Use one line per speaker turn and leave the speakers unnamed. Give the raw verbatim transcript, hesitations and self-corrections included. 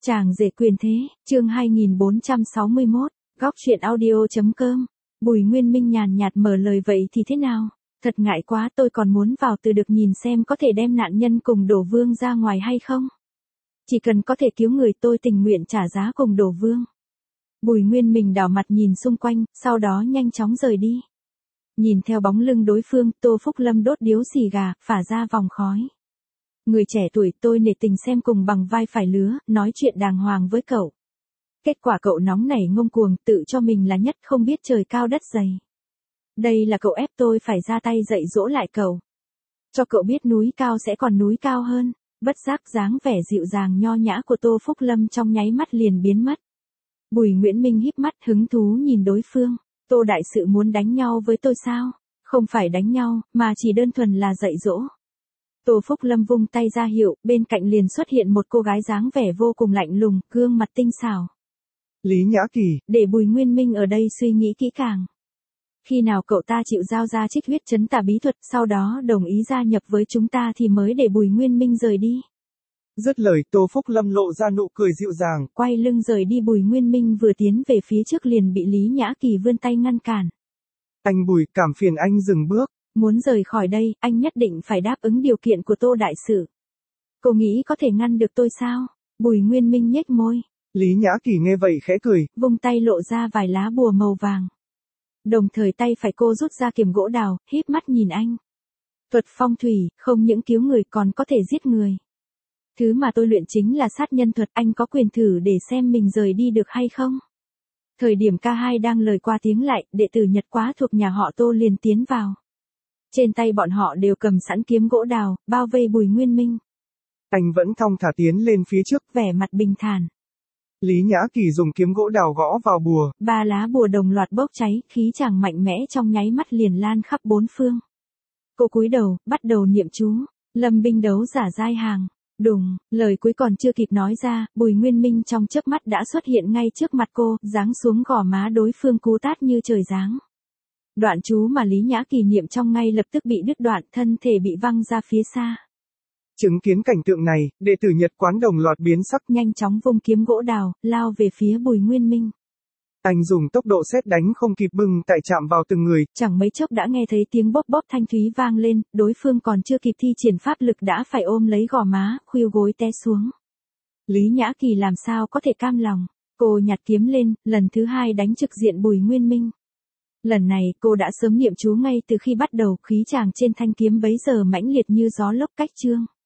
Chàng rể quyền thế, chương hai nghìn bốn trăm sáu mươi mốt, góc truyện audio.com. Bùi Nguyên Minh nhàn nhạt mở lời vậy thì thế nào? Thật ngại quá, tôi còn muốn vào từ được nhìn xem có thể đem nạn nhân cùng Đổ Vương ra ngoài hay không. Chỉ cần có thể cứu người tôi tình nguyện trả giá cùng Đổ Vương. Bùi Nguyên Minh đảo mặt nhìn xung quanh, sau đó nhanh chóng rời đi. Nhìn theo bóng lưng đối phương, Tô Phúc Lâm đốt điếu xì gà, phả ra vòng khói. Người trẻ tuổi tôi nể tình xem cùng bằng vai phải lứa, nói chuyện đàng hoàng với cậu. Kết quả cậu nóng nảy ngông cuồng, tự cho mình là nhất không biết trời cao đất dày. Đây là cậu ép tôi phải ra tay dạy dỗ lại cậu. Cho cậu biết núi cao sẽ còn núi cao hơn. Bất giác dáng vẻ dịu dàng nho nhã của Tô Phúc Lâm trong nháy mắt liền biến mất. Bùi Nguyễn Minh híp mắt hứng thú nhìn đối phương. Tô đại sự muốn đánh nhau với tôi sao? Không phải đánh nhau, mà chỉ đơn thuần là dạy dỗ. Tô Phúc Lâm vung tay ra hiệu, bên cạnh liền xuất hiện một cô gái dáng vẻ vô cùng lạnh lùng, gương mặt tinh xảo.
Lý Nhã Kỳ,
để Bùi Nguyên Minh ở đây suy nghĩ kỹ càng. Khi nào cậu ta chịu giao ra trích huyết trấn tà bí thuật, sau đó đồng ý gia nhập với chúng ta thì mới để Bùi Nguyên Minh rời đi.
Dứt lời Tô Phúc Lâm lộ ra nụ cười dịu dàng.
Quay lưng rời đi, Bùi Nguyên Minh vừa tiến về phía trước liền bị Lý Nhã Kỳ vươn tay ngăn cản.
Anh Bùi, cảm phiền anh dừng bước.
Muốn rời khỏi đây, anh nhất định phải đáp ứng điều kiện của Tô đại sự. Cô nghĩ có thể ngăn được tôi sao? Bùi Nguyên Minh nhếch môi.
Lý Nhã Kỳ nghe vậy khẽ cười.
Vung tay lộ ra vài lá bùa màu vàng. Đồng thời tay phải cô rút ra kiếm gỗ đào, híp mắt nhìn anh. Thuật phong thủy, không những cứu người còn có thể giết người. Thứ mà tôi luyện chính là sát nhân thuật, anh có quyền thử để xem mình rời đi được hay không? Thời điểm ca hai đang lời qua tiếng lại, đệ tử Nhật Quá thuộc nhà họ Tô liền tiến vào. Trên tay bọn họ đều cầm sẵn kiếm gỗ đào, bao vây Bùi Nguyên Minh.
Anh vẫn thong thả tiến lên phía trước,
vẻ mặt bình thản.
Lý Nhã Kỳ dùng kiếm gỗ đào gõ vào bùa.
Ba lá bùa đồng loạt bốc cháy, khí chàng mạnh mẽ trong nháy mắt liền lan khắp bốn phương. Cô cúi đầu, bắt đầu niệm chú, lâm binh đấu giả giai hàng. Đùng, lời cuối còn chưa kịp nói ra, Bùi Nguyên Minh trong chớp mắt đã xuất hiện ngay trước mặt cô, giáng xuống gò má đối phương cú tát như trời giáng. Đoạn chú mà Lý Nhã Kỳ niệm trong ngay lập tức bị đứt đoạn, thân thể bị văng ra phía xa.
Chứng kiến cảnh tượng này, đệ tử Nhật Quán đồng loạt biến sắc,
nhanh chóng vung kiếm gỗ đào, lao về phía Bùi Nguyên Minh.
Anh dùng tốc độ sét đánh không kịp bưng tại chạm vào từng người.
Chẳng mấy chốc đã nghe thấy tiếng bóp bóp thanh thúy vang lên, đối phương còn chưa kịp thi triển pháp lực đã phải ôm lấy gò má, khuỵu gối té xuống. Lý Nhã Kỳ làm sao có thể cam lòng, cô nhặt kiếm lên, lần thứ hai đánh trực diện Bùi Nguyên Minh. Lần này cô đã sớm niệm chú ngay từ khi bắt đầu, khí chàng trên thanh kiếm bấy giờ mãnh liệt như gió lốc cách trương.